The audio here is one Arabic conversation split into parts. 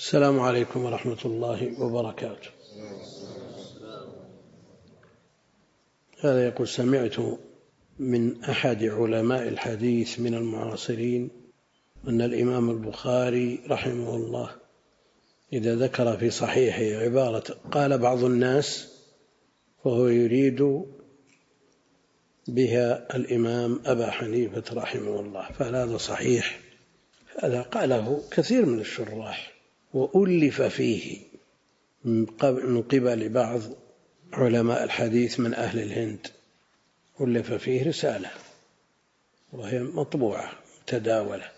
السلام عليكم ورحمة الله وبركاته. هذا يقول: سمعت من أحد علماء الحديث من المعاصرين أن الإمام البخاري رحمه الله إذا ذكر في صحيحه عبارة قال بعض الناس فهو يريد بها الإمام أبا حنيفة رحمه الله، فهل هذا صحيح؟ هذا قاله كثير من الشراح وألف فيه من قبل بعض علماء الحديث من أهل الهند، ألف فيه رسالة وهي مطبوعة متداولة: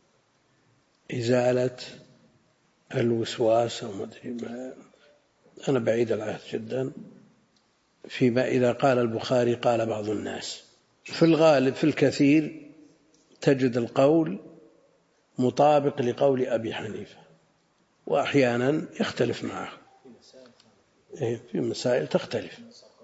إزالة الوسواس، أو أنا بعيد العهد جدا، فيما إذا قال البخاري قال بعض الناس. في الغالب في الكثير تجد القول مطابق لقول أبي حنيفة، وأحيانا يختلف معه في مسائل تختلف.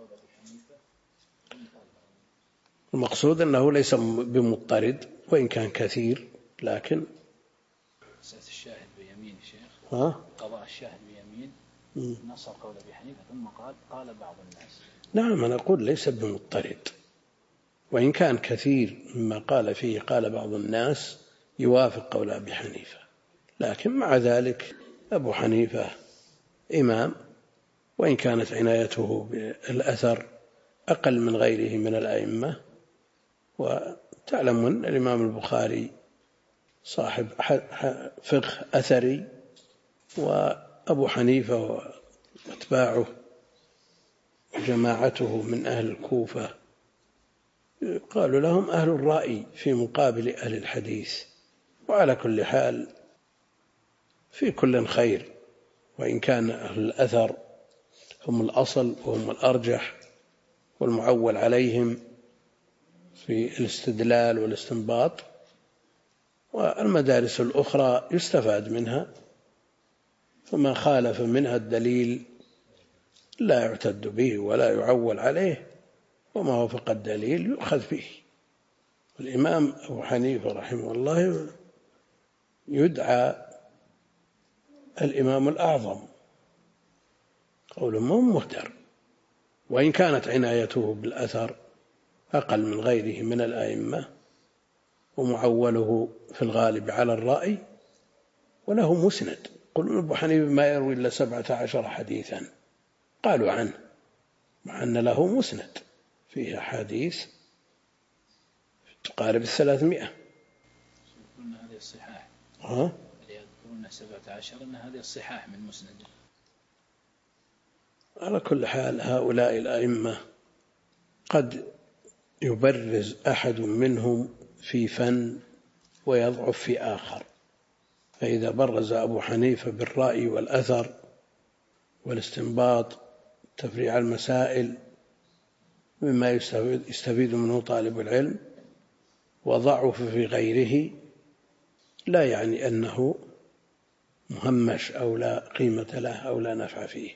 المقصود أنه ليس بمضطرد وإن كان كثير، لكن الشاهد بيمين شيخ قضاء الشاهد بيمين نص قول أبي حنيفة ثم قال بعض الناس. نعم، أنا أقول ليس بمضطرد، وإن كان كثير مما قال فيه قال بعض الناس يوافق قول أبي حنيفة، لكن مع ذلك أبو حنيفة إمام، وإن كانت عنايته بالأثر أقل من غيره من الأئمة. وتعلمون الإمام البخاري صاحب فقه أثري، وأبو حنيفة واتباعه جماعته من أهل الكوفة قالوا لهم أهل الرأي في مقابل أهل الحديث. وعلى كل حال في كل خير، وإن كان أهل الأثر هم الأصل وهم الأرجح والمعول عليهم في الاستدلال والاستنباط، والمدارس الأخرى يستفاد منها، فما خالف منها الدليل لا يعتد به ولا يعول عليه، وما وافق الدليل يؤخذ به. الإمام أبو حنيفة رحمه الله يدعى الإمام الأعظم، قول مهتر، وإن كانت عنايته بالأثر أقل من غيره من الأئمة، ومعوله في الغالب على الرأي، وله مسند. قل أبو حنيفة ما يروي إلا 17 حديثا قالوا عنه، مع أن له مسند فيه حديث تقارب 300. يقولون هذه الصحاح يذكرون 17 أن هذه الصحاح من مسند. على كل حال هؤلاء الأئمة قد يبرز أحد منهم في فن ويضعف في آخر، فإذا برز أبو حنيفة بالرأي والأثر والاستنباط تفريع المسائل مما يستفيد منه طالب العلم، وضعف في غيره، لا يعني أنه مهمش أو لا قيمة له أو لا نفع فيه.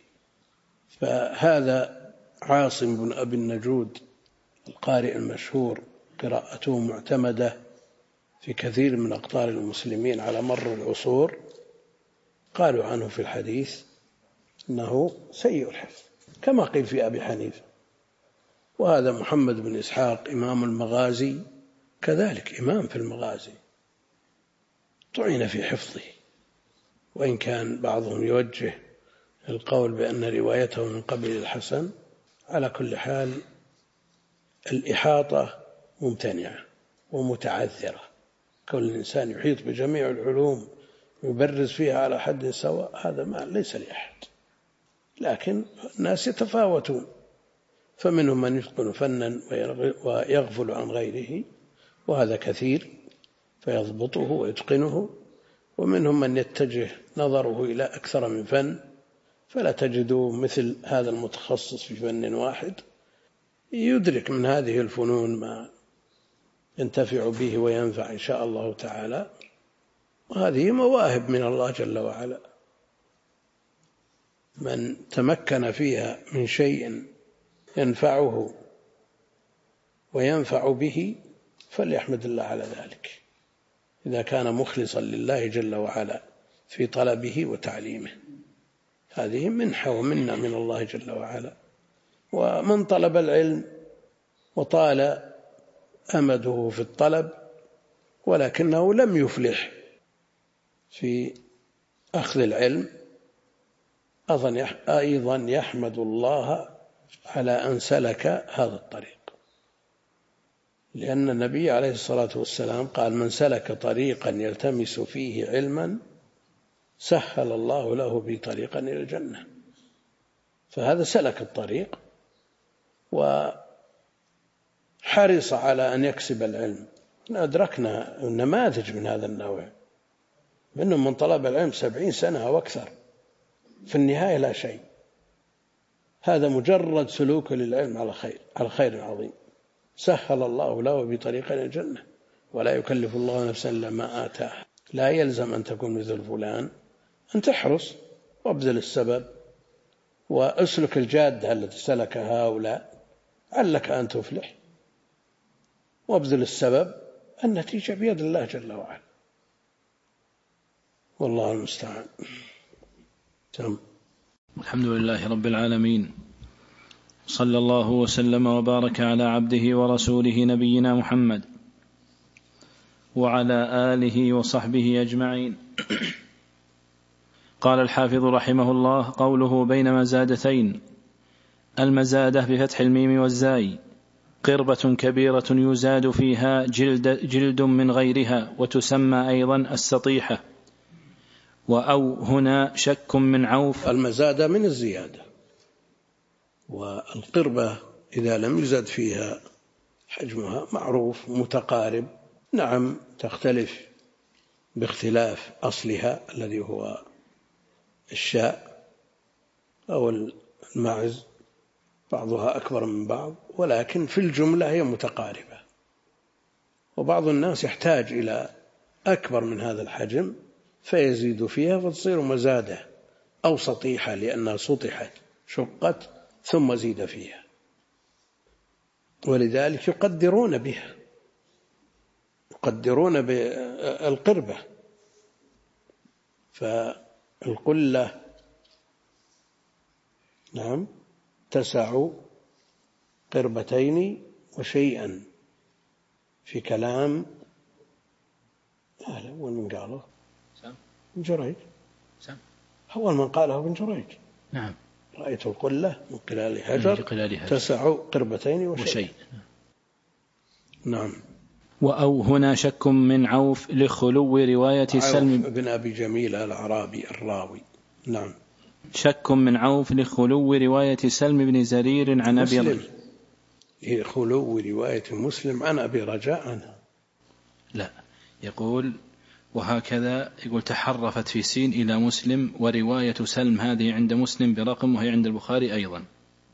فهذا عاصم بن أبي النجود القارئ المشهور، قراءته معتمدة في كثير من أقطار المسلمين على مر العصور، قالوا عنه في الحديث أنه سيء الحفظ كما قيل في أبي حنيفة. وهذا محمد بن إسحاق إمام المغازي كذلك إمام في المغازي، طعن في حفظه، وإن كان بعضهم يوجه القول بأن روايته من قبل الحسن. على كل حال الإحاطة ممتنعة ومتعذرة، كل الإنسان يحيط بجميع العلوم ويبرز فيها على حد سواء، هذا ما ليس لأحد. لكن الناس يتفاوتون، فمنهم من يتقن فنا ويغفل عن غيره، وهذا كثير، فيضبطه ويتقنه، ومنهم من يتجه نظره إلى أكثر من فن، فلا تجدوا مثل هذا المتخصص في فن واحد يدرك من هذه الفنون ما ينتفع به وينفع إن شاء الله تعالى. وهذه مواهب من الله جل وعلا، من تمكن فيها من شيء ينفعه وينفع به فليحمد الله على ذلك، إذا كان مخلصا لله جل وعلا في طلبه وتعليمه. هذه منحة ومنة من الله جل وعلا. ومن طلب العلم وطال أمده في الطلب ولكنه لم يفلح في أخذ العلم أيضا يحمد الله على أن سلك هذا الطريق، لأن النبي عليه الصلاة والسلام قال: من سلك طريقا يلتمس فيه علما سهل الله له به طريقا إلى الجنة. فهذا سلك الطريق وحرص على أن يكسب العلم. أدركنا نماذج من هذا النوع، منهم من طلب العلم 70 سنة أو أكثر، في النهاية لا شيء. هذا مجرد سلوك للعلم على خير عظيم، سهل الله له بطريق إلى الجنة. ولا يكلف الله نفسا إلا ما آتاها. لا يلزم أن تكون مثل فلان، أن تحرص وابذل السبب وأسلك الجادة التي سلكها هؤلاء علك أن تفلح، وابذل السبب، النتيجة بيد الله جل وعلا، والله المستعان. الحمد لله رب العالمين، صلى الله وسلم وبارك على عبده ورسوله نبينا محمد وعلى آله وصحبه أجمعين. قال الحافظ رحمه الله: قوله بين مزادتين. المزادة بفتح الميم والزاي قربة كبيرة يزاد فيها جلد من غيرها، وتسمى أيضا السطيحة. وأو هنا شك من عوف. المزادة من الزيادة، والقربة إذا لم يزد فيها حجمها معروف متقارب. نعم تختلف باختلاف أصلها الذي هو الشاء أو المعز، بعضها أكبر من بعض، ولكن في الجملة هي متقاربة. وبعض الناس يحتاج إلى أكبر من هذا الحجم فيزيد فيها فتصير مزادة أو سطيحة، لأنها سطحت شقت ثم زيد فيها، ولذلك يقدرون بها، يقدرون بالقربة. فالقلة نعم تسع قربتين وشيئا، في كلام من قاله ابن جريج، أول من قاله ابن جريج. نعم. رأيت القلة من قلال حجر تسع قربتين وشيء. نعم. وأو هنا شك من عوف لخلو رواية سلم بن أبي جميل الأعرابي الراوي. نعم. شك من عوف لخلو رواية سلم بن زرير عن أبي رجاء. خلو رواية مسلم عن أبي رجاء عنها. لا، يقول وهكذا، يقول تحرفت في سين إلى مسلم، ورواية سلم هذه عند مسلم برقم، وهي عند البخاري أيضا.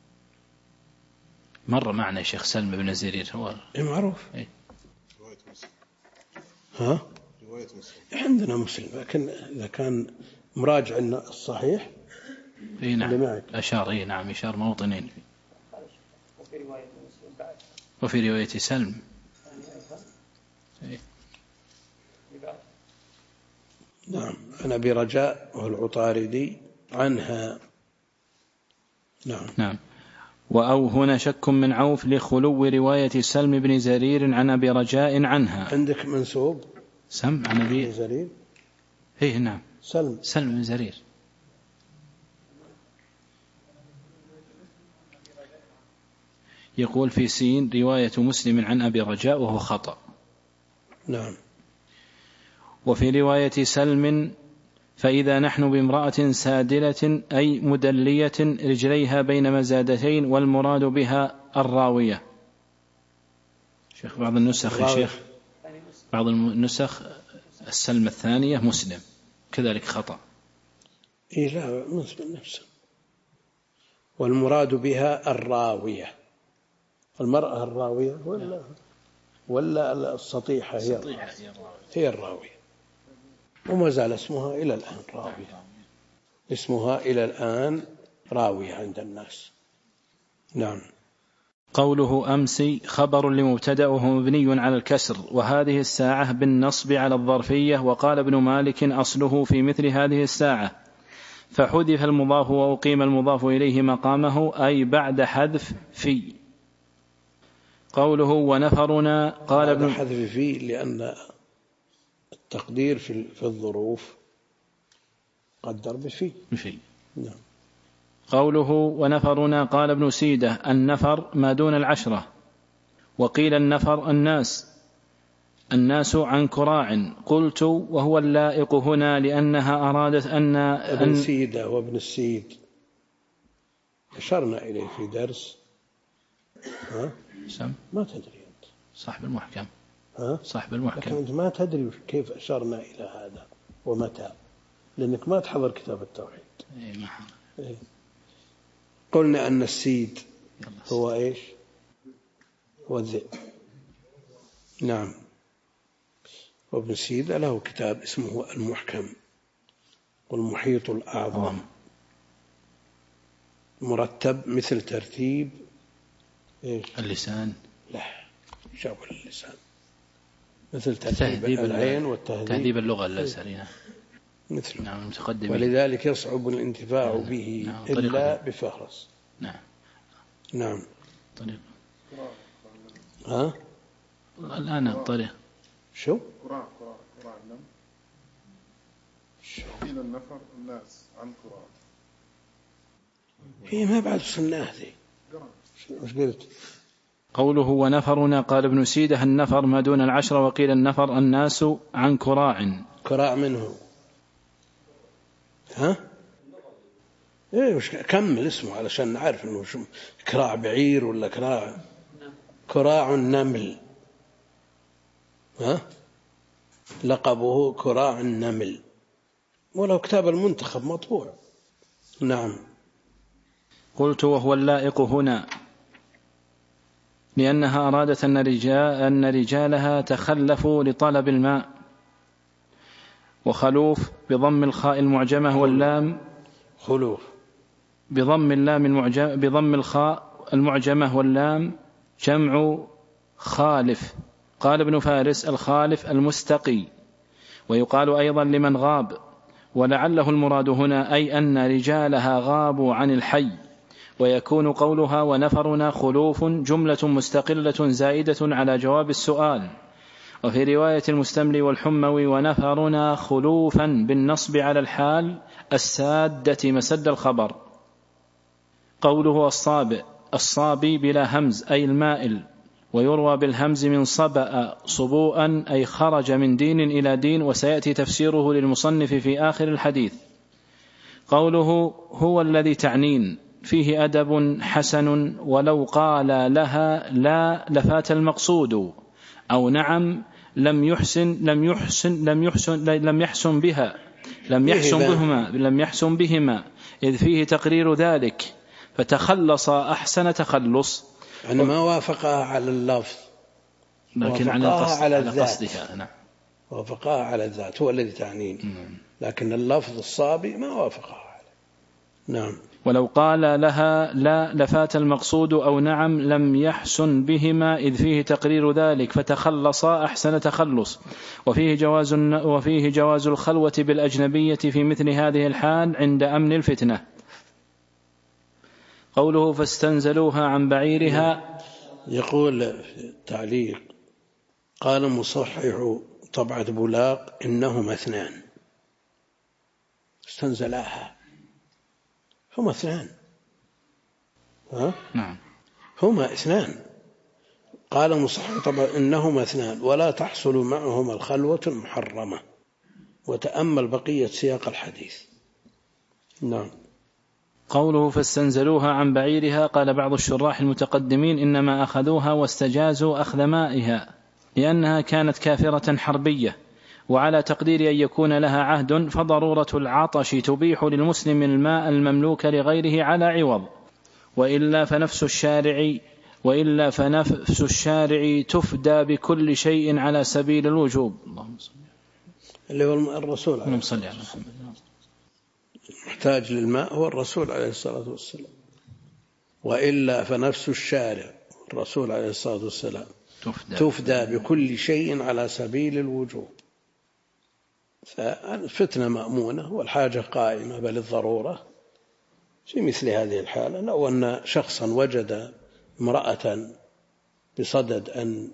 مر معنا شيخ سلم بن زرير هو معروف. إيه؟ ها؟ رواية مسلم عندنا مسلم، لكن إذا كان مراجع الصحيح إيه نعم أشار. إيه نعم إشار موطنين. وفي رواية سلم إيه؟ نعم عن أبي رجاء والعطاردي عنها. نعم. وأو هنا شك من عوف لخلو رواية سلم بن زرير عن أبي رجاء عنها. عندك منسوب سم عن أبي زرير. إيه نعم سلم بن زرير. يقول في سين رواية مسلم عن أبي رجاء وهو خطأ. نعم. وفي رواية سلم فإذا نحن بامرأة سادلة أي مدلية رجليها بين مزادتين، والمراد بها الراوية. شيخ بعض النسخ يا شيخ، بعض النسخ السلم الثانية مسلم كذلك خطأ. إيه لا مسلم نفسه. والمراد بها الراوية، المرأة الراوية ولا السطيحة هي الراوية. وما زال اسمها إلى الآن راوية، اسمها إلى الآن راوية عند الناس. نعم. قوله أمسي خبر لمبتدأه مبني على الكسر، وهذه الساعة بالنصب على الظرفية. وقال ابن مالك أصله في مثل هذه الساعة، فحذف المضاف وأقيم المضاف إليه مقامه، أي بعد حذف في. قوله ونفرنا قال ابن حذف في لأن التقدير في الظروف قدر بفي. نعم. قوله ونفرنا قال ابن سيدة النفر ما دون العشرة، وقيل النفر الناس عن كراع. قلت وهو اللائق هنا لأنها أرادت أن ابن سيدة وابن السيد أشرنا إليه في درس. ما تدري أنت صاحب المحكم. صاحب المحكم، لكن أنت ما تدري كيف أشرنا إلى هذا ومتى، لأنك ما تحضر كتاب التوحيد. إيه. قلنا أن السيد هو إيش؟ هو الذئب. نعم. وابن السيد له كتاب اسمه المحكم والمحيط الأعظم، مرتب مثل ترتيب اللسان. لا شابه اللسان، مثل ترتيب العين والتهذيب، تهذيب اللغة الأزهرية مثله. نعم المتقدم. ولذلك يصعب الانتفاع به إلا بفهرس. نعم. طريق. الآن الطريق شو؟ قراء النم. قيل النفر الناس عن قراء. في ما بعد صناه ذي. وش قلت؟ قوله ونفرنا قال ابن سيدة النفر ما دون العشرة، وقيل النفر الناس عن كراع. كراع منه إيه وش كمل اسمه علشان نعرف إنه كراع بعير ولا كراع النمل. لقبه كراع النمل، ولو كتاب المنتخب مطبوع. نعم. قلت وهو اللائق هنا لأنها أرادت أن رجالها تخلفوا لطلب الماء. وخلوف بضم الخاء المعجمة واللام، خلوف بضم الخاء المعجمة واللام جمع خالف. قال ابن فارس الخالف المستقي. ويقال أيضا لمن غاب، ولعله المراد هنا أي أن رجالها غابوا عن الحي. ويكون قولها ونفرنا خلوف جملة مستقلة زائدة على جواب السؤال. وفي رواية المستملي والحموي ونفرنا خلوفا بالنصب على الحال السادة مسد الخبر. قوله الصابي بلا همز أي المائل، ويروى بالهمز من صبأ صبوءا أي خرج من دين إلى دين، وسيأتي تفسيره للمصنف في آخر الحديث. قوله هو الذي تعنين فيه أدب حسن، ولو قال لها لا لفات المقصود، أو نعم لم يحسن بهما إذ فيه تقرير ذلك، فتخلص أحسن تخلص. يعني ما وافقها على اللفظ لكن على قصدها. نعم. وافقها على الذات هو الذي تعنين، لكن اللفظ الصابي ما وافقها عليه. نعم. ولو قال لها لا لفات المقصود، أو نعم لم يحسن بهما إذ فيه تقرير ذلك، فتخلص أحسن تخلص. وفيه جواز الخلوة بالأجنبية في مثل هذه الحال عند أمن الفتنة. قوله فاستنزلوها عن بعيرها. يقول في التعليق قال مصحح طبعة بولاق إنهما اثنان. استنزلاها هما اثنان. نعم هما اثنان. قال مصحح طبعا إنهما اثنان ولا تحصل معهما الخلوة المحرمة. وتأمل بقية سياق الحديث. نعم. قوله فاستنزلوها عن بعيرها، قال بعض الشراح المتقدمين إنما أخذوها واستجازوا أخذ مائها لأنها كانت كافرة حربية، وعلى تقدير أن يكون لها عهد، فضرورة العطش تبيح للمسلم الماء المملوك لغيره على عوض، وإلا فنفس الشارع تفدى بكل شيء على سبيل الوجوب. اللهم صل اللي هو الرسول عليه الصلاة والسلام. محتاج للماء هو الرسول عليه الصلاة والسلام. وإلا فنفس الشارع الرسول عليه الصلاة والسلام تفدى بكل شيء على سبيل الوجوب. فالفتنة مأمونة والحاجة قائمة بل الضرورة في مثل هذه الحالة. لو أن شخصا وجد امرأة بصدد أن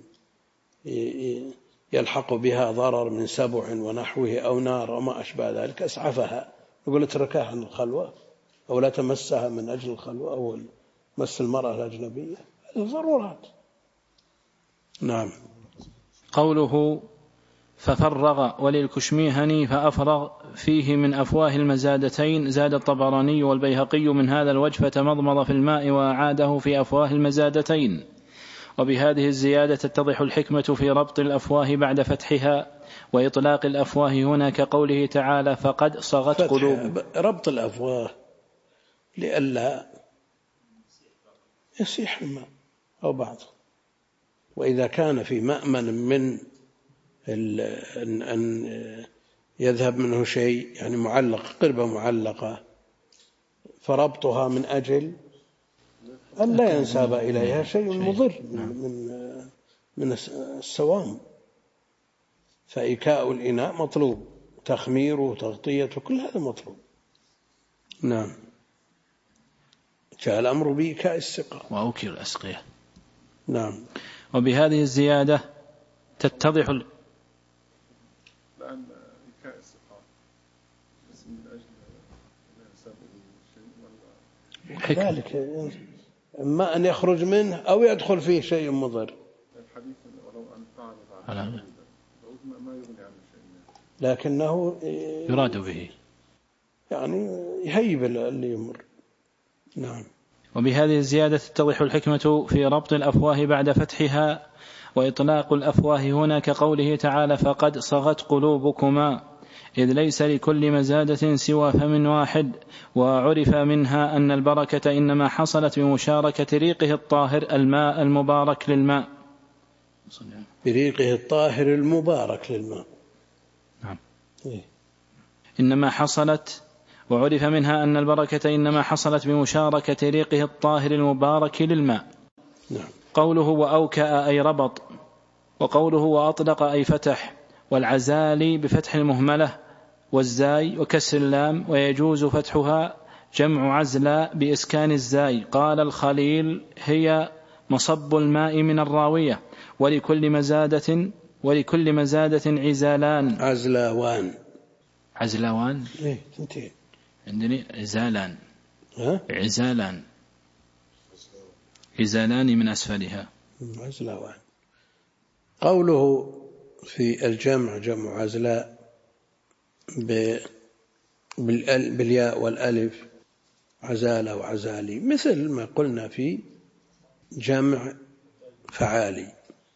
يلحق بها ضرر من سبع ونحوه أو نار وما أشبه ذلك أسعفها، يقول اتركها عن الخلوة أو لا تمسها من أجل الخلوة أو مس المرأة الأجنبية، هذه ضرورات. نعم. قوله ففرغ وللكشميهني فأفرغ فيه من أفواه المزادتين. زاد الطبراني والبيهقي من هذا الوجه فتمضمض في الماء وأعاده في أفواه المزادتين. وبهذه الزيادة تتضح الحكمة في ربط الأفواه بعد فتحها وإطلاق الأفواه هنا كقوله تعالى فقد صغت قلوب. ربط الأفواه لئلا يسيح الماء أو بعضه، وإذا كان في مأمن من أن يذهب منه شيء يعني معلق قربة معلقة فربطها من أجل أن لا ينساب إليها شيء مضر من السوام. فإيكاء الإناء مطلوب، تخميره تغطيته كل هذا مطلوب. نعم. جاء الأمر بإيكاء السقاء وأوكل الأسقية. نعم. وبهذه الزيادة تتضح لأن إيكاء السقاء بس من أجل لا ينساب شيء كذلك إما أن يخرج منه أو يدخل فيه شيء مضر. الحديث ولو أن فعل ما يغني عنه شيء، لكنه يراد به يعني يهيب اللي يمر. نعم. وبهذه الزيادة تتضح الحكمة في ربط الأفواه بعد فتحها وإطلاق الأفواه هنا كقوله تعالى فقد صغت قلوبكما، إذ ليس لكل مزادة سوى فم واحد. وعرف منها أن البركة إنما حصلت بمشاركة ريقه الطاهر الماء المبارك للماء، بريقه الطاهر المبارك للماء. نعم. إيه؟ إنما حصلت. وعرف منها أن البركة إنما حصلت بمشاركة ريقه الطاهر المبارك للماء. نعم. قوله وأوكأ أي ربط، وقوله وأطلق أي فتح، والعزالي بفتح المهملة والزاي وكسر اللام، ويجوز فتحها جمع عزلا بإسكان الزاي. قال الخليل هي مصب الماء من الراوية. ولكل مزادة عزالان. عزلاوان إيه تنتهي عندني عزالان من أسفلها. عزلاوان. قوله في الجمع جمع عزلاء بالياء والألف عزالة وعزالي، مثل ما قلنا في جمع فعالي،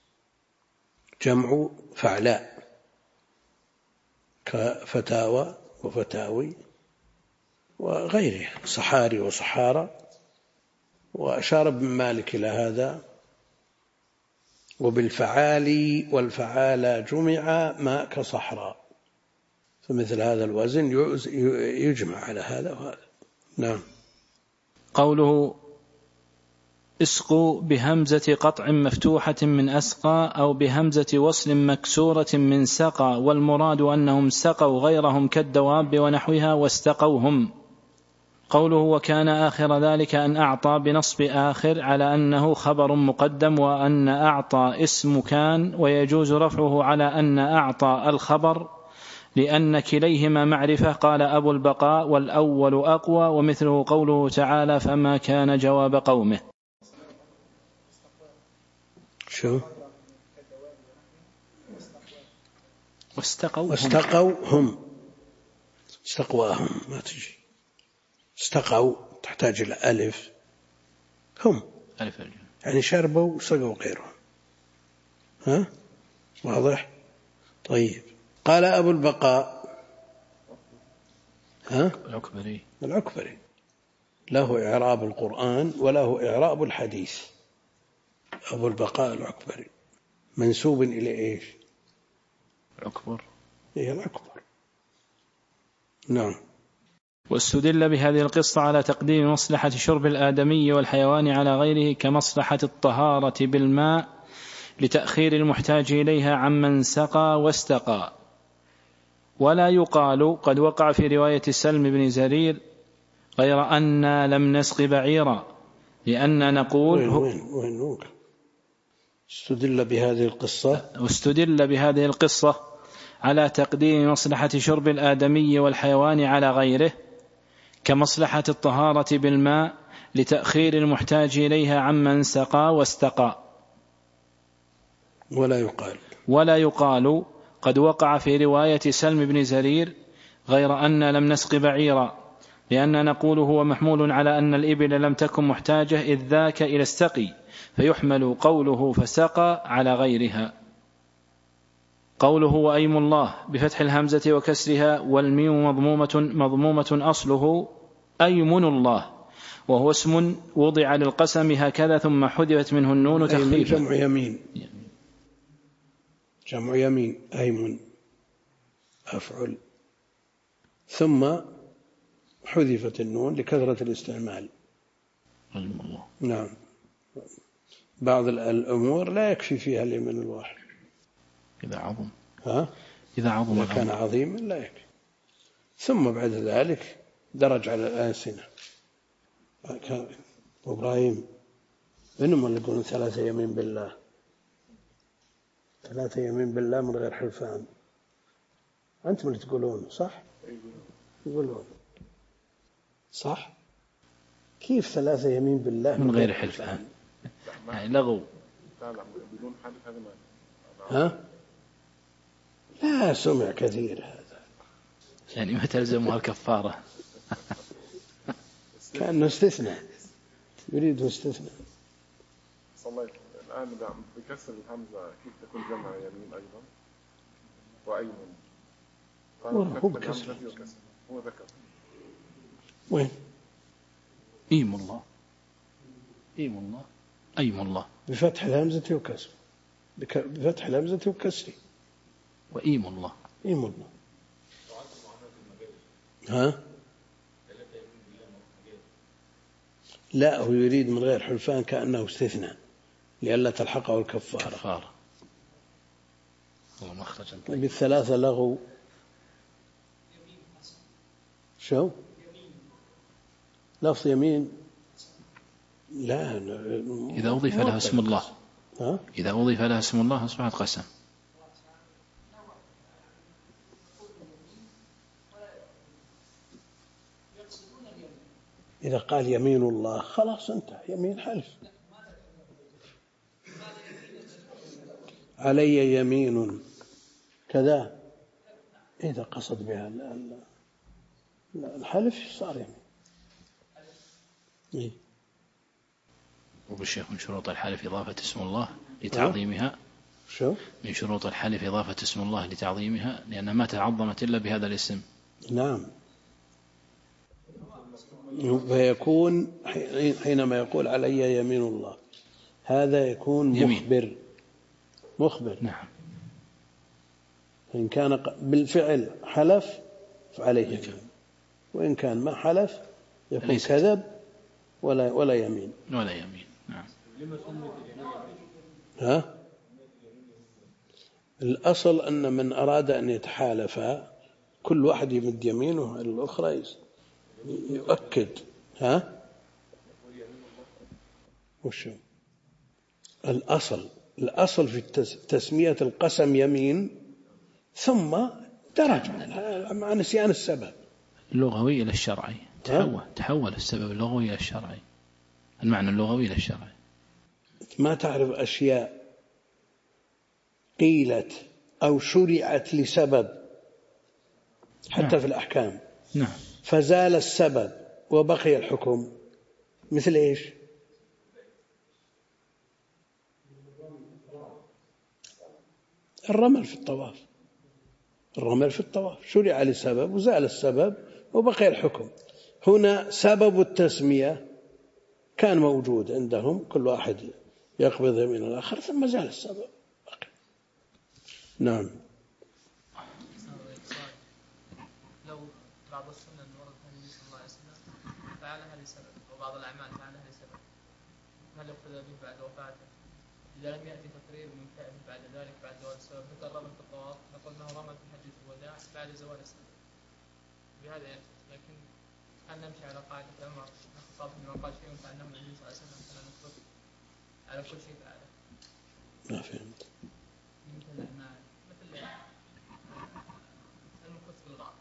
جمع فعلاء كفتاوى وفتاوي وغيرها، صحاري وصحارى. وأشار ابن مالك إلى هذا. وبالفعالي والفعالى جمع ما كصحراء، فمثل هذا الوزن يجمع على هذا وهذا. نعم. قوله اسقوا بهمزة قطع مفتوحة من أسقى أو بهمزة وصل مكسورة من سقى، والمراد أنهم سقوا غيرهم كالدواب ونحوها واستقوهم. قوله وكان آخر ذلك أن أعطى بنصب آخر على أنه خبر مقدم، وأن أعطى اسم كان، ويجوز رفعه على أن أعطى الخبر لأن كليهما معرفة. قال أبو البقاء والأول أقوى، ومثله قوله تعالى فما كان جواب قومه. شو واستقوهم استقواهم ما تجي. استقوا تحتاج إلى ألف، هم ألف يعني شربوا وسقوا غيرهم. ها واضح؟ طيب. قال أبو البقاء العكبري له إعراب القرآن وله إعراب الحديث. أبو البقاء العكبري منسوب إلى إيش؟ العكبر. إيه العكبر. نعم. واستدل بهذه القصة على تقديم مصلحة شرب الآدمي والحيوان على غيره كمصلحة الطهارة بالماء لتأخير المحتاج إليها عمن سقى واستقى. ولا يقال قد وقع في رواية سلم بن زرير غير أن لم نسق بعيرا، لأن نقول وين استدل بهذه القصة على تقديم مصلحة شرب الآدمي والحيوان على غيره كمصلحة الطهارة بالماء لتأخير المحتاج إليها عمن سقى واستقى. ولا يقال قد وقع في رواية سلم بن زرير غير أن لم نسق بعيرا، لأن نقول هو محمول على أن الإبل لم تكن محتاجة إذ ذاك إلى السقي، فيحمل قوله فسقى على غيرها. قوله وأيم الله بفتح الهمزة وكسرها والميم مضمومة أصله أيمن الله، وهو اسم وضع للقسم هكذا ثم حذفت منه النون تخفيفا. جمع يمين أيمن أفعل، ثم حذفت النون لكثرة الاستعمال. الله. نعم، بعض الأمور لا يكفي فيها اليمين الواحد إذا عظم كان عظيما لا يكفي. ثم بعد ذلك درج على الألسنة. إبراهيم إنهم اللي يقولون 3 يمين بالله، 3 يمين بالله من غير حلفان. أنتم اللي تقولون صح؟ يقولون صح؟ كيف 3 يمين بالله من غير حلفان؟ يعني لغو. بدون حلف هذا لا سمع كثير هذا، يعني ما تلزمها الكفارة. كأنه استثناء، يريد استثناء. صليت الآن بكسر الهمزة كيف تكون جمع يمين أيضا وأيمن؟ هو بكسر، هو ذكر وين؟ أيم الله بفتح الهمزة وكسر، بفتح الهمزة وكسر وأيم الله. لا، هو يريد من غير حلفان كأنه استثناء لئلا تلحقه الكفارة. بالثلاثة لغو. شو لفظ يمين؟ لا، إذا أضيف لها اسم الله، إذا أضيف لها اسم الله أصبحت قسم. إذا قال يمين الله خلاص انتهى، يمين حلف. علي يمين كذا، إذا قصد بها الحلف صار يمين. وبالشيخ من شروط الحلف إضافة اسم الله لتعظيمها. شو من شروط الحلف إضافة اسم الله لتعظيمها، لأنها ما تعظمت إلا بهذا الاسم. نعم، فيكون حينما يقول علي يمين الله هذا يكون مخبر. نعم. إن كان بالفعل حلف فعليه يمين، وإن كان ما حلف يكون كذب ولا يمين. نعم. الأصل أن من أراد أن يتحالف كل واحد يمد يمينه على الأخرى يؤكد. وشو الأصل في تسمية القسم يمين، ثم درج مع نسيان السبب اللغوي إلى الشرعي. تحول السبب اللغوي إلى الشرعي، المعنى اللغوي إلى الشرعي. ما تعرف أشياء قيلت أو شرعت لسبب حتى في الأحكام. نعم. فزال السبب وبقي الحكم، مثل إيش؟ الرمل في الطواف شرع لسبب وزال السبب وبقي الحكم. هنا سبب التسمية كان موجود عندهم، كل واحد يقبض يمين الآخر، ثم زال السبب بقي. نعم. لو بعض السنن ورد عن النبي صلى الله عليه وسلم فعلها لسبب وبعض الأعمال فعلها لسبب هل يقتدى به بعد وفاته؟ إذا لم يأتي تقرير من فعله بعد ذلك بعد زوال السبب مثل رمى في الطواف نقول أنه رمى في حجة الوداع بعد زوال السبب بهذا يأتي. لكن هل نمشي على قاعدة عمر الخطاب لما قال شيء فعلناه النبي صلى الله عليه وسلم فلا نكتب على كل شيء فعله؟ ما فهمت. مثل الأعمال مثل المكث بالغار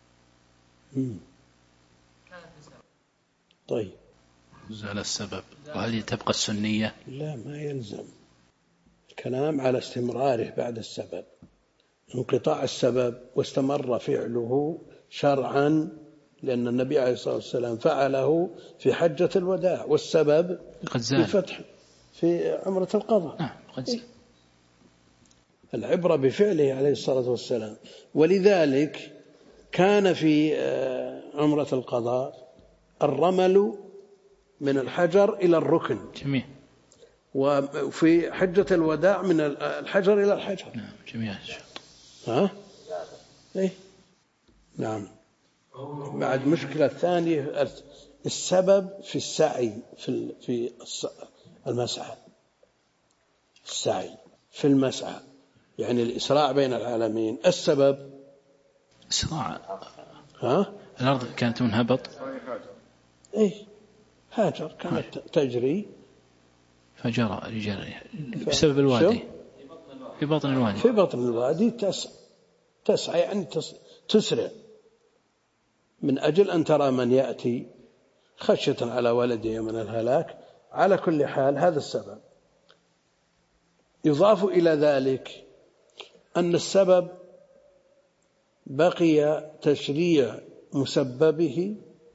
كانت لسبب. طيب زال السبب وهل تبقى السنية؟ لا ما يلزم الكلام على استمراره بعد السبب. انقطاع السبب واستمر فعله شرعا لأن النبي عليه الصلاة والسلام فعله في حجة الوداع والسبب في فتح في عمرة القضاء. قد زال. العبرة بفعله عليه الصلاة والسلام. ولذلك كان في عمرة القضاء الرمل من الحجر إلى الركن جميل. وفي حجة الوداع من الحجر إلى الحجر. نعم جميل. ها؟ إيه؟ نعم. بعد مشكلة ثانية السبب في السعي في المسعى. السعي في المسعى يعني الإسراع بين العالمين. السبب إسراع. ها؟ الأرض كانت منهبط. إيه هاجر كانت تجري فجرى رجال بسبب الوادي في بطن الوادي. في بطن الوادي تسعى يعني تسرع من أجل أن ترى من يأتي خشية على ولده من الهلاك. على كل حال هذا السبب. يضاف إلى ذلك أن السبب بقي تشريع مسببه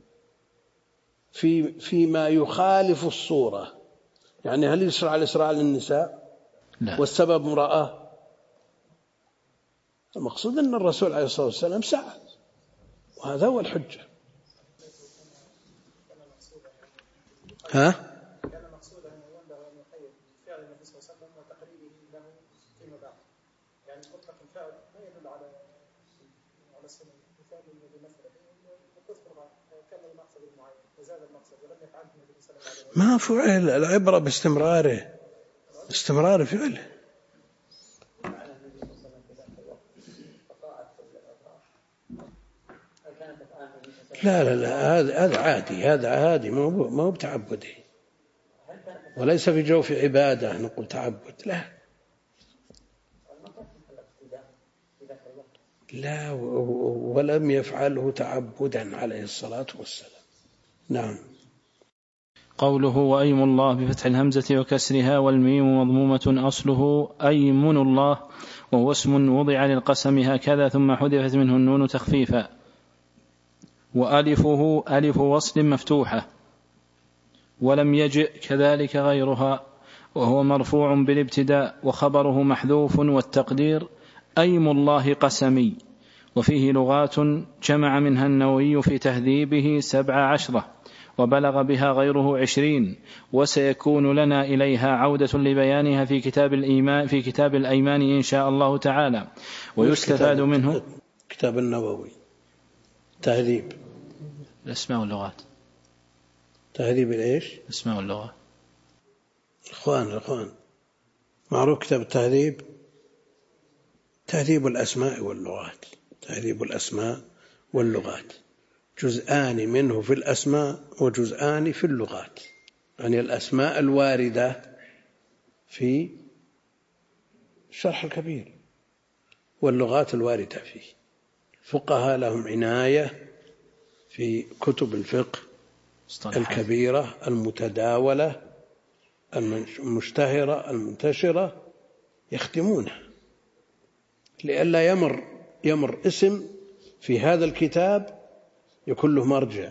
فيما يخالف الصورة. يعني هل يشرع الإسراع للنساء؟ لا. والسبب امرأة؟ المقصود أن الرسول عليه الصلاة والسلام سعى وهذا هو الحجة. ها؟ كان مقصودا أن ينبغي أن يقيد فعل النبي صلى الله عليه وسلم وتقريره له فيما بعد. يعني مطلق الفعل ما يدل على السنة. مثال الذي مثل وكثر كان المقصد المعين وزاد المقصد ولم يفعله النبي صلى الله عليه وسلم. ما فعل. العبرة باستمراره استمرار فعله. لا هذا عادي. هذا عادي ما هو بتعبدي وليس في جوف عبادة نقول تعبد. لا ولم يفعله تعبدا عليه الصلاة والسلام. نعم. قوله وأيم الله بفتح الهمزة وكسرها والميم مضمومة أصله أيمن الله وهو اسم وضع للقسم هكذا ثم حذفت منه النون تخفيفا وألفه ألف وصل مفتوحة ولم يجئ كذلك غيرها وهو مرفوع بالابتداء وخبره محذوف والتقدير أيم الله قسمي. وفيه لغات جمع منها النووي في تهذيبه 17 وبلغ بها غيره 20 وسيكون لنا إليها عودة لبيانها في كتاب الأيمان إن شاء الله تعالى. ويستفاد منه كتاب النووي تهذيب الأسماء واللغات. تهذيب الإيش؟ الأسماء واللغات. الإخوان معروف كتاب التهذيب. تهذيب الأسماء واللغات. تهذيب الأسماء واللغات جزءان منه في الأسماء وجزءان في اللغات. يعني الأسماء الواردة في شرح الكبير واللغات الواردة فيه. الفقهاء لهم عناية في كتب الفقه الكبيرة المتداولة المشتهرة المنتشرة يختمونها لئلا يمر اسم في هذا الكتاب يكون له مرجع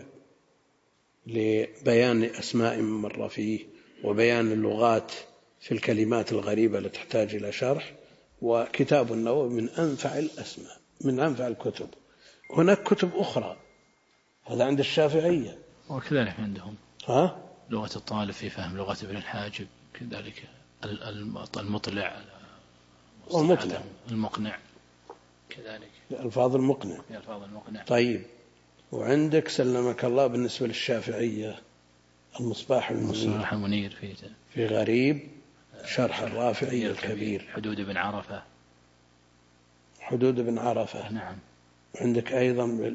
لبيان أسماء مر فيه وبيان اللغات في الكلمات الغريبة التي تحتاج إلى شرح. وكتاب النووي من أنفع الأسماء من أنفع الكتب. هناك كتب أخرى هذا عند الشافعية وكذلك عندهم لغة الطالب في فهم لغة ابن الحاجب كذلك المطلع والمقنع كذلك الألفاظ المقنع. الألفاظ المقنع. طيب وعندك سلمك الله بالنسبة للشافعية المصباح المنير في غريب شرح الرافعي الكبير حدود بن عرفة. نعم. عندك أيضا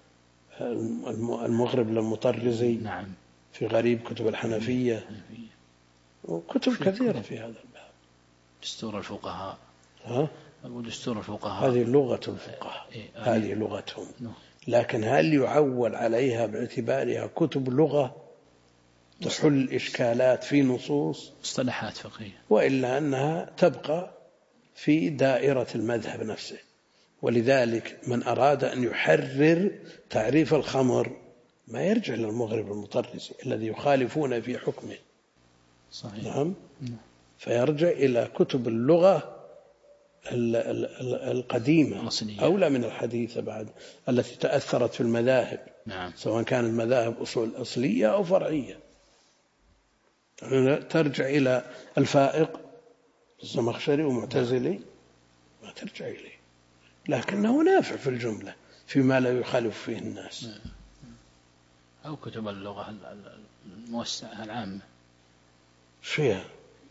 المغرب للمطرزي. نعم. في غريب كتب الحنفية وكتب كثيرة في هذا الباب. دستور الفقهاء. ودستور الفقهاء هذه لغة الفقهاء. هذه لغتهم. لكن هل يعول عليها باعتبارها كتب لغة تحل إشكالات في نصوص مصطلحات فقهية، وإلا أنها تبقى في دائرة المذهب نفسه. ولذلك من أراد أن يحرر تعريف الخمر ما يرجع للمغرب المطرزي الذي يخالفون في حكمه. صحيح. نعم. فيرجع إلى كتب اللغة القديمة أولى من الحديثة بعد التي تأثرت في المذاهب. نعم. سواء كانت المذاهب أصلية أو فرعية. ترجع إلى الفائق الزمخشري ومعتزلي ما ترجع إليه، لكنه نافع في الجملة فيما لا يخالف فيه الناس. أو كتب اللغة الموسعة العامة فيها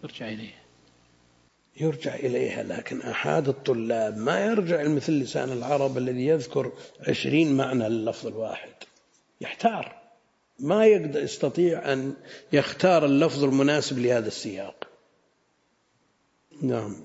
يرجع إليها، لكن أحد الطلاب ما يرجع مثل لسان العرب الذي يذكر 20 معنى لللفظ الواحد، يحتار، ما يستطيع أن يختار اللفظ المناسب لهذا السياق. نعم.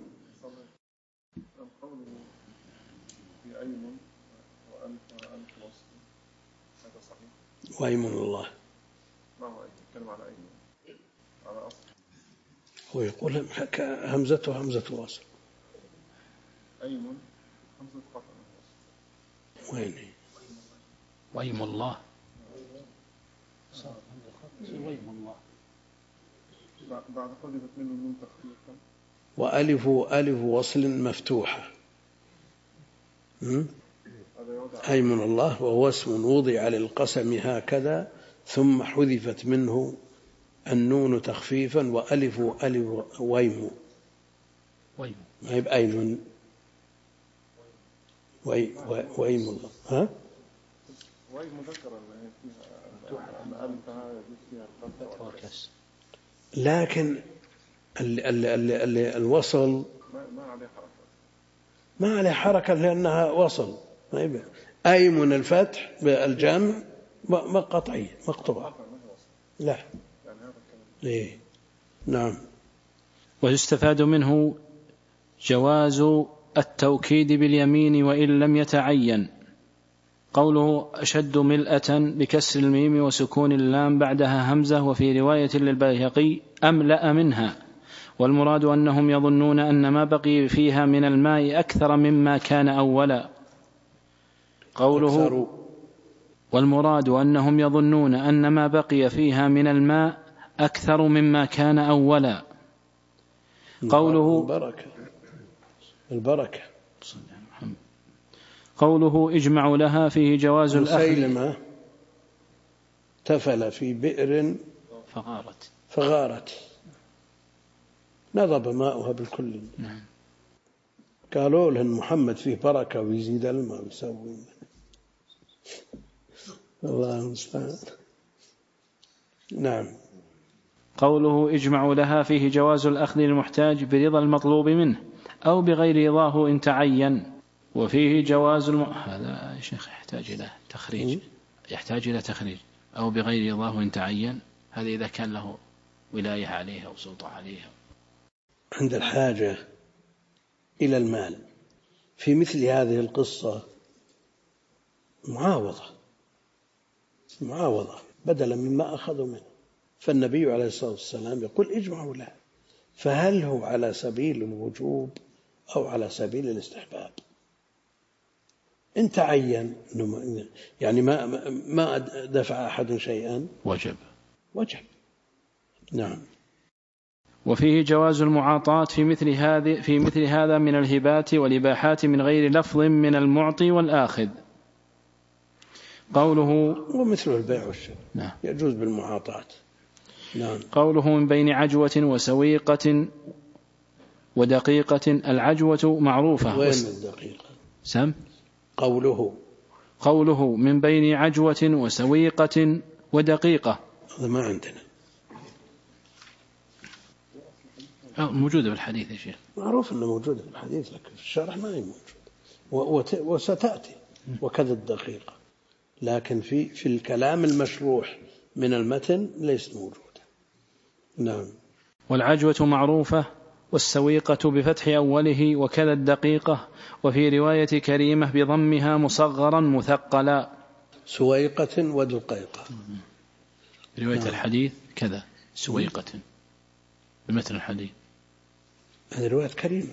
وأيمن الله ما هو يتكلم على أيمن على أصل، هو يقول همزته همزة وصل. أيمن همزة قطع وصل. وين وأيم الله بعد حذفت منه النون تخفيفا وألف وصل مفتوحة. أيمن الله وهو اسم وضع للقسم هكذا ثم حذفت منه النون تخفيفا وألف ويم ما يبقى أيمن ويم الله. ها ويم مذكر لكن الوصل ما عليه حركة لأنها وصل. أيمن الفتح بالجمع قطعية مقطوعة. لا ليه. نعم. ويستفاد منه جواز التوكيد باليمين وإن لم يتعين. قوله أشد ملأة بكسر الميم وسكون اللام بعدها همزة، وفي رواية للبيهقي أملأ منها، والمراد أنهم يظنون أن ما بقي فيها من الماء أكثر مما كان أولا. قوله والمراد أنهم يظنون أن ما بقي فيها من الماء أكثر مما كان أولا. قوله البركة. قوله اجمع لها فيه جواز الأخذ. مسيلمة تفل في بئر فغارت نضب ماؤها بالكل. قالوا لهم محمد فيه بركة ويزيد الماء ويسوي. الله المستعان. نعم. قوله اجمع لها فيه جواز الأخذ للمحتاج برضا المطلوب منه أو بغير رضاه إن تعين. وفيه جواز هذا يا شيخ يحتاج إلى تخريج أو بغير رضاه إن تعين. هذا إذا كان له ولاية عليها أو سلطة عليها. عند الحاجة إلى المال في مثل هذه القصة معاوضة بدلا مما أخذوا منه. فالنبي عليه الصلاة والسلام يقول اجمعوا له، فهل هو على سبيل الوجوب أو على سبيل الاستحباب؟ إن تعين يعني ما دفع أحد شيئا وجب. نعم. وفيه جواز المعاطاة في مثل هذا من الهبات والإباحات من غير لفظ من المعطي والآخذ. قوله ومثل البيع والشراء. نعم. يجوز بالمعاطاة. نعم. قوله من بين عجوة وسويقة ودقيقة. العجوة معروفة. وين الدقيقة؟ سم. قوله قوله من بين عجوة وسويقة ودقيقة، هذا ما عندنا، موجودة بالحديث يا شيخ. معروف أنه موجودة بالحديث، لكن في الشرح ما هي موجودة وستأتي. وكذا الدقيقة، لكن في الكلام المشروح من المتن ليست موجودة. نعم. والعجوة معروفة والسويقة بفتح أوله وكذا الدقيقة، وفي رواية كريمة بضمها مصغرا مثقلا. سويقة ودقيقة رواية نعم. الحديث كذا سويقة بمثل الحديث، هذه رواية كريمة.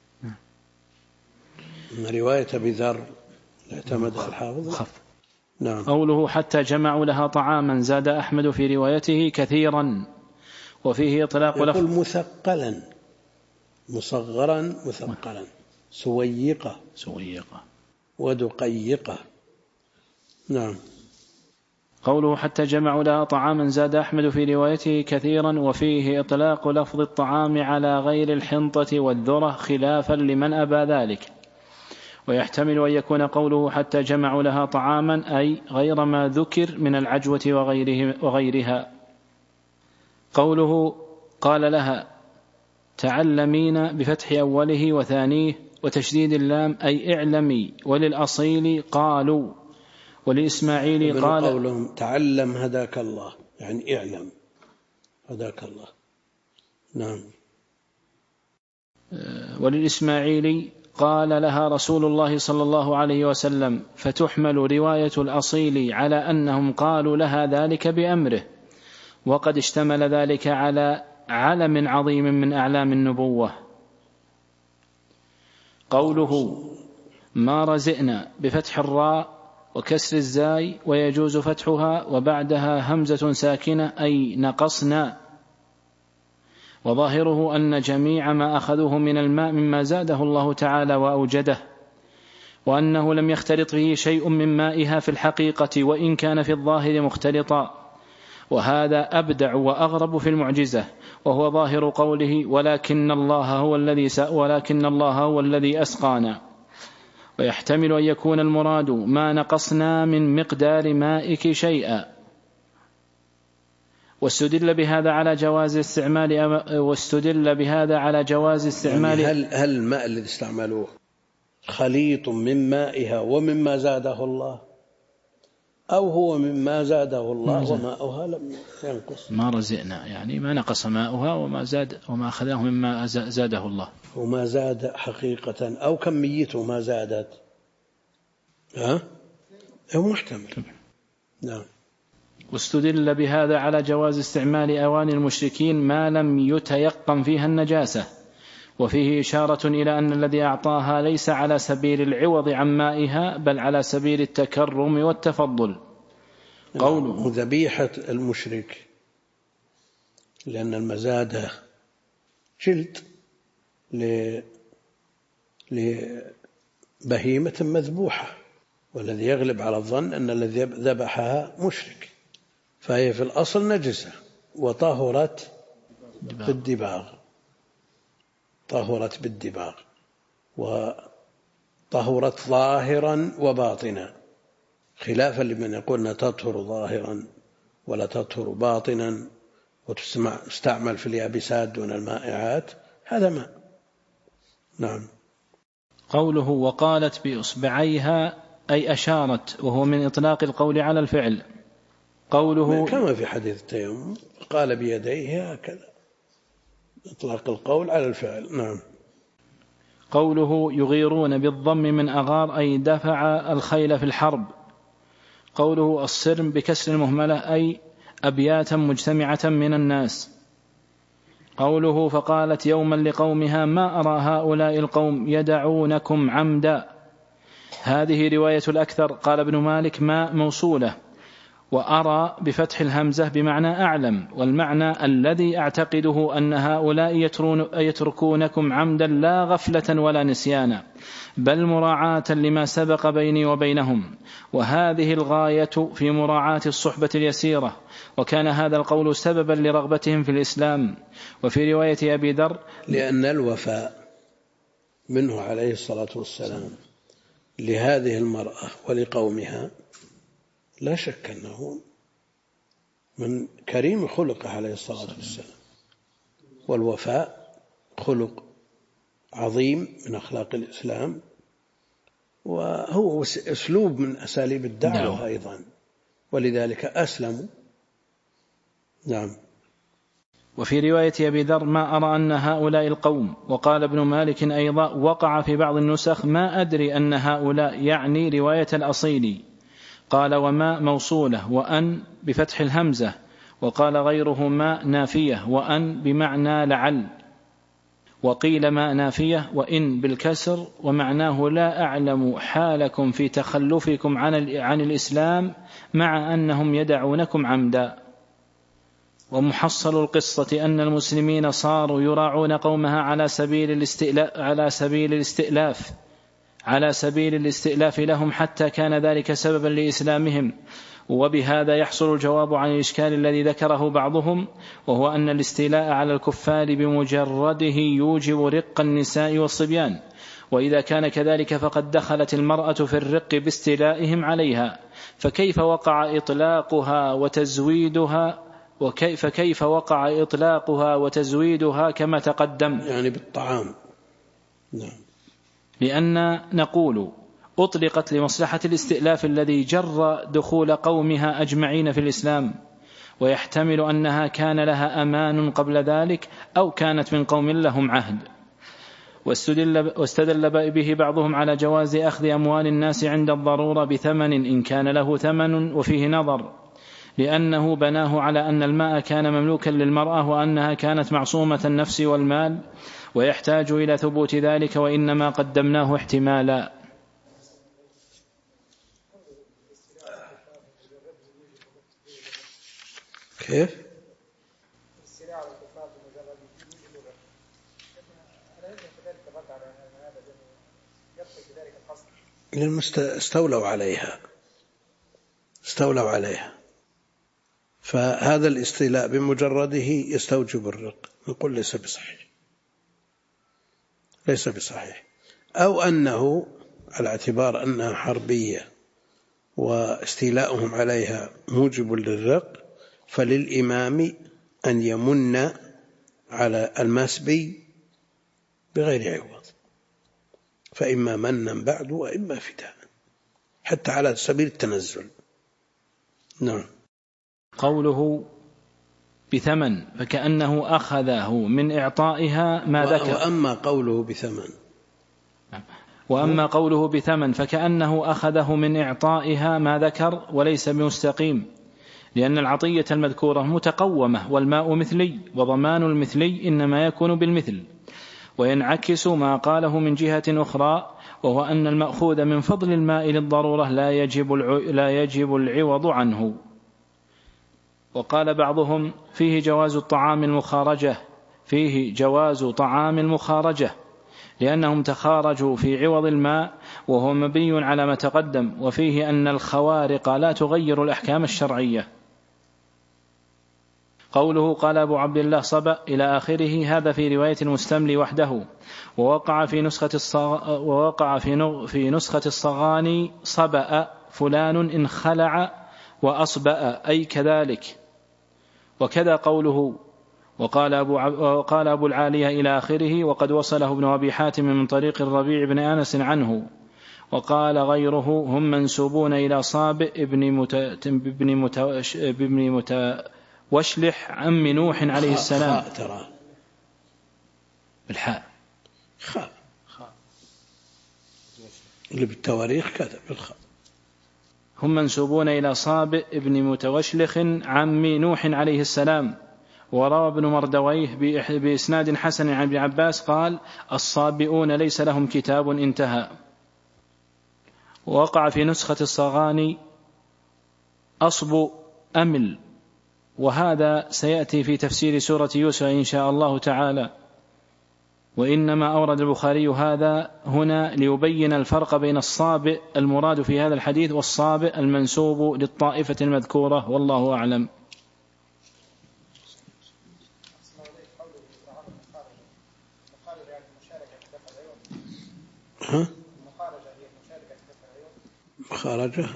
رواية أبي ذر اعتمد الحافظ خف. نعم. قوله حتى جمعوا لها طعاما، زاد أحمد في روايته كثيرا، وفيه إطلاق يقول مثقلا، مصغرا مثقلا، سويقة ودقيقة. نعم. قوله حتى جمعوا لها طعاما، زاد أحمد في روايته كثيرا، وفيه إطلاق لفظ الطعام على غير الحنطة والذرة خلافا لمن أبى ذلك، ويحتمل أن يكون قوله حتى جمعوا لها طعاما أي غير ما ذكر من العجوة وغيرها. قوله قال لها تعلمين بفتح أوله وثانيه وتشديد اللام أي اعلمي، وللأصيل قالوا، ولإسماعيل قال قولهم تعلم هداك الله، يعني اعلم هداك الله. نعم. وللإسماعيلي قال لها رسول الله صلى الله عليه وسلم، فتحمل رواية الأصيل على أنهم قالوا لها ذلك بأمره، وقد اشتمل ذلك على علم عظيم من أعلام النبوة. قوله ما رزئنا بفتح الراء وكسر الزاي، ويجوز فتحها وبعدها همزة ساكنة أي نقصنا، وظاهره أن جميع ما أخذوه من الماء مما زاده الله تعالى وأوجده، وأنه لم يختلط به شيء من مائها في الحقيقة وإن كان في الظاهر مختلطا، وهذا أبدع وأغرب في المعجزة، وهو ظاهر قوله ولكن الله هو الذي أسقانا. ويحتمل أن يكون المراد ما نقصنا من مقدار مائك شيئا، واستدل بهذا على جواز استعمال يعني هل الماء الذي استعملوه خليط من مائها ومما زاده الله، أو هو مما زاده الله وماؤها لم ينقص؟ ما رزئنا يعني ما نقص ماؤها وما أخذه مما زاده الله، وما زاد حقيقة أو كميته ما زادت، هو محتمل. نعم. واستدل بهذا على جواز استعمال أواني المشركين ما لم يتيقن فيها النجاسة، وفيه إشارة إلى أن الذي أعطاها ليس على سبيل العوض عن مائها، بل على سبيل التكرم والتفضل. قوله ذبيحة المشرك، لأن المزادة جلد لبهيمة مذبوحة، والذي يغلب على الظن أن الذي ذبحها مشرك، فهي في الأصل نجسة وطهرت بالدباغ، وطهرت ظاهرا وباطنا، خلافا لمن يقول أنها تطهر ظاهرا ولا تطهر باطنا وتستعمل في اليابسات دون المائعات، هذا ماء. نعم. قوله وقالت بإصبعيها أي أشارت، وهو من إطلاق القول على الفعل. قوله كما في حديث التيمم قال بيديه هكذا، إطلاق القول على الفعل. نعم. قوله يغيرون بالضم من أغار أي دفع الخيل في الحرب. قوله الصرم بكسر المهملة أي أبياتا مجتمعة من الناس. قوله فقالت يوما لقومها ما أرى هؤلاء القوم يدعونكم عمدا، هذه رواية الأكثر. قال ابن مالك ما موصولة، وأرى بفتح الهمزة بمعنى أعلم، والمعنى الذي أعتقده أن هؤلاء يتركونكم عمدا لا غفلة ولا نسيانا، بل مراعاة لما سبق بيني وبينهم، وهذه الغاية في مراعاة الصحبة اليسيرة، وكان هذا القول سببا لرغبتهم في الإسلام. وفي رواية أبي ذر لأن الوفاء منه عليه الصلاة والسلام لهذه المرأة ولقومها لا شك أنه من كريم خلقه عليه الصلاة والسلام، والوفاء خلق عظيم من أخلاق الإسلام، وهو أسلوب من أساليب الدعوة أيضا، ولذلك أسلموا. نعم. وفي رواية أبي ذر: ما أرى أن هؤلاء القوم. وقال ابن مالك أيضا: وقع في بعض النسخ: ما أدري أن هؤلاء، يعني رواية الأصيلي. قال: وما موصولة، وأن بفتح الهمزة. وقال غيره: ما نافية، وأن بمعنى لعل. وقيل ما نافية وإن بالكسر، ومعناه: لا أعلم حالكم في تخلفكم عن الإسلام مع أنهم يدعونكم عمدا. ومحصل القصة أن المسلمين صاروا يراعون قومها على سبيل الاستئلاف لهم، حتى كان ذلك سببا لإسلامهم. وبهذا يحصل الجواب عن الإشكال الذي ذكره بعضهم، وهو أن الاستيلاء على الكفار بمجرده يوجب رق النساء والصبيان، وإذا كان كذلك فقد دخلت المرأة في الرق باستيلائهم عليها، فكيف وقع إطلاقها وتزويدها كما تقدم، يعني بالطعام. نعم. لأن نقول: أطلقت لمصلحة الاستئلاف الذي جر دخول قومها أجمعين في الإسلام، ويحتمل أنها كان لها أمان قبل ذلك، أو كانت من قوم لهم عهد. واستدل به بعضهم على جواز أخذ أموال الناس عند الضرورة بثمن إن كان له ثمن، وفيه نظر، لأنه بناه على أن الماء كان مملوكا للمرأة، وأنها كانت معصومة النفس والمال، ويحتاج إلى ثبوت ذلك، وإنما قدمناه احتمالا. كيف؟ استولوا عليها، فهذا الاستيلاء بمجرده يستوجب الرق. نقول ليس بصحيح، أو أنه على اعتبار أنها حربية واستيلاؤهم عليها موجب للرق، فللإمام أن يمن على المسبي بغير عوض، فإما منا بعد وإما فداء، حتى على سبيل التنزل. نعم. قوله بثمن فكأنه أخذه من إعطائها ما ذكر. وأما قوله بثمن فكأنه أخذه من إعطائها ما ذكر، وليس بمستقيم، لأن العطية المذكورة متقومة، والماء مثلي، وضمان المثلي إنما يكون بالمثل. وينعكس ما قاله من جهة أخرى، وهو أن المأخوذ من فضل الماء للضرورة لا يجب العوض عنه. وقال بعضهم: فيه جواز طعام المخارجة، لأنهم تخارجوا في عوض الماء، وهو مبني على ما تقدم، وفيه أن الخوارق لا تغير الأحكام الشرعية. قوله قال أبو عبد الله صبأ إلى آخره، هذا في رواية المستملي وحده. ووقع في نسخة الصغاني صبأ فلان إن خلع وأصبأ، أي كذلك. وكذا قوله وقال أبو العالية إلى آخره، وقد وصله ابن أبي حاتم من طريق الربيع بن أنس عنه. وقال غيره: هم منسوبون إلى صابئ بن متوشلح عم نوح عليه السلام. ترى بالحاء خاء اللي بالتواريخ كذا بالخاء. هم منسوبون إلى صابئ بن متوشلخ عم نوح عليه السلام. وروى ابن مردويه بإسناد حسن عن ابن عباس قال: الصابئون ليس لهم كتاب، انتهى. ووقع في نسخة الصغاني أصب أمل، وهذا سيأتي في تفسير سورة يوسف إن شاء الله تعالى. وإنما أورد البخاري هذا هنا ليبين الفرق بين الصابئ المراد في هذا الحديث والصابئ المنسوب للطائفة المذكورة، والله أعلم. المخارجة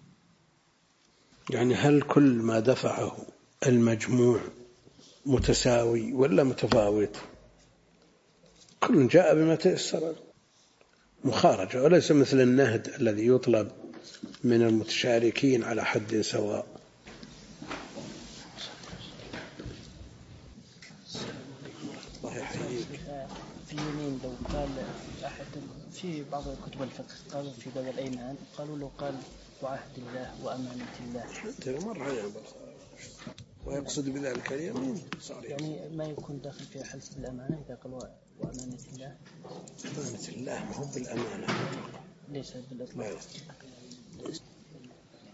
يعني هل كل ما دفعه المجموع متساوي ولا متفاوت؟ كل جاء بما تيسر مخارجة، وليس مثل النهد الذي يطلب من المتشاركين على حد سواء. في اليمين لو قال أحد في بعض كتب الفقه قالوا في باب الأيمان قالوا لو قال وعهد الله وأمانة الله مرة ويقصد بذلك اليمين صحيح. يعني ما يكون داخل في حلف بالأمانة إذا قال وأمانة الله. أمانة الله ما هو بالأمانة، ليس بالإطلاق.